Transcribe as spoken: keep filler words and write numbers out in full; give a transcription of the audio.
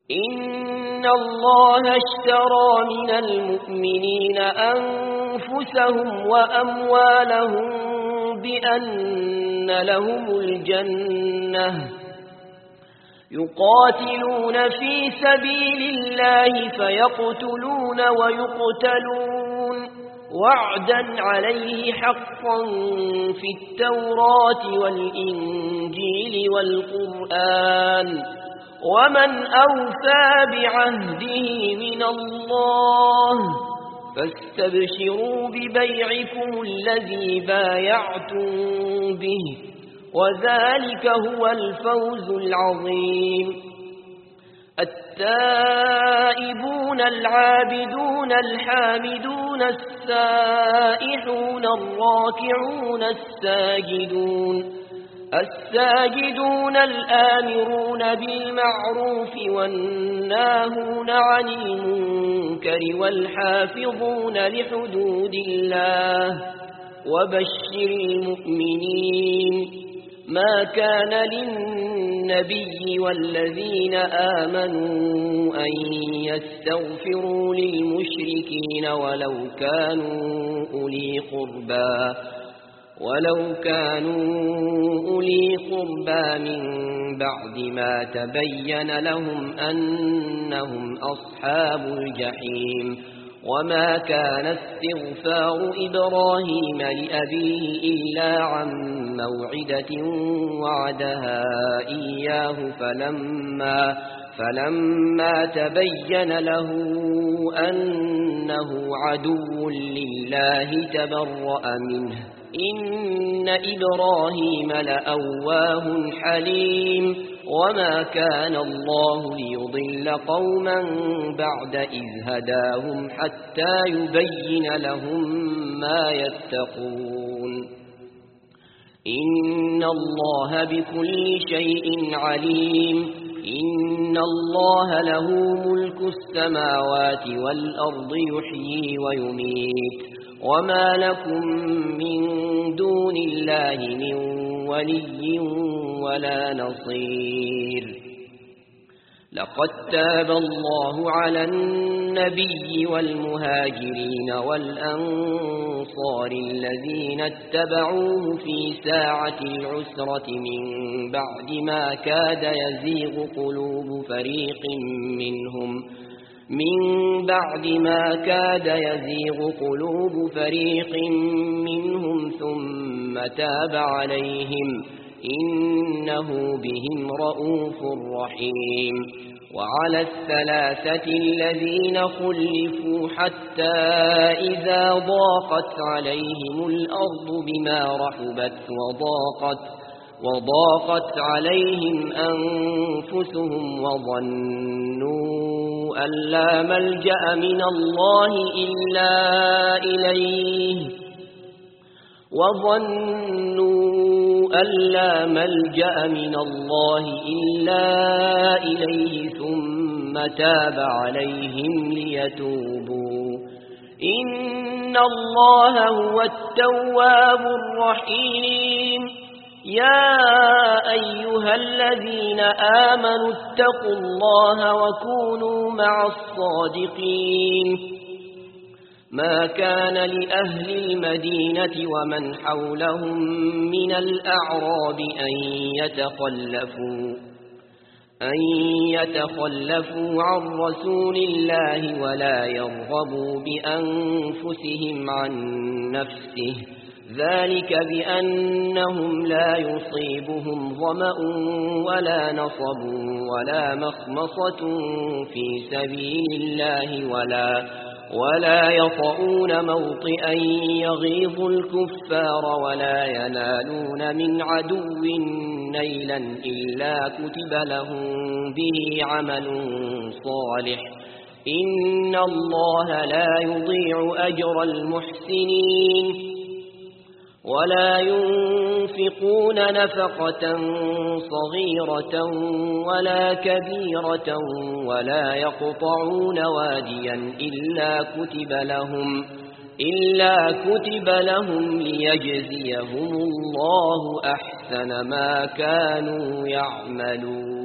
إن الله اشترى من المؤمنين أنفسهم وأموالهم بأن لهم الجنة يقاتلون في سبيل الله فيقتلون ويقتلون وعدا عليه حقا في التوراة والإنجيل والقرآن ومن أوفى بعهده من الله فاستبشروا ببيعكم الذي بايعتم به وذلك هو الفوز العظيم. التائبون العابدون الحامدون السائحون الراكعون الساجدون الساجدون الآمرون بالمعروف والناهون عن المنكر والحافظون لحدود الله وبشر المؤمنين. ما كان للنبي والذين آمنوا أن يستغفروا للمشركين ولو كانوا أولي قربى ولو كانوا أولي قربى من بعد ما تبين لهم أنهم أصحاب الجحيم. وما كان استغفار إبراهيم لأبيه إلا عن موعدة وعدها إياه فلما, فلما تبين له أنه عدو لله تبرأ منه إن إبراهيم لأواه حليم. وما كان الله ليضل قوما بعد إذ هداهم حتى يبين لهم ما يتقون. إن الله بكل شيء عليم. إن الله له ملك السماوات والأرض يحيي ويميت وما لكم من دون الله من ولي ولا نصير. لقد تاب الله على النبي والمهاجرين والأنصار الذين اتبعوه في ساعة العسرة من بعد ما كاد يزيغ قلوب فريق منهم من بعد ما كاد يزيغ قلوب فريق منهم ثم تاب عليهم إنه بهم رؤوف رحيم. وعلى الثلاثة الذين خلفوا حتى إذا ضاقت عليهم الأرض بما رحبت وضاقت وضاقت عليهم أنفسهم وظنوا أن لا ملجأ من الله إلا إليه وظنوا أن لا ملجأ من الله إلا إليه ثم تاب عليهم ليتوبوا إن الله هو التواب الرحيم. يا أيها الذين آمنوا اتقوا الله وكونوا مع الصادقين. ما كان لأهل المدينة ومن حولهم من الأعراب أن يتخلفوا أن يتخلفوا عن رسول الله ولا يرغبوا بأنفسهم عن نفسه ذلك بأنهم لا يصيبهم ظمأ ولا نصب ولا مخمصة في سبيل الله ولا ولا يطؤون موطئا يغيظ الكفار ولا ينالون من عدو نيلا إلا كتب لهم به عمل صالح إن الله لا يضيع أجر المحسنين. ولا ينفقون نفقة صغيرة ولا كبيرة ولا يقطعون واديا إلا كتب لهم إلا كتب لهم ليجزيهم الله أحسن ما كانوا يعملون.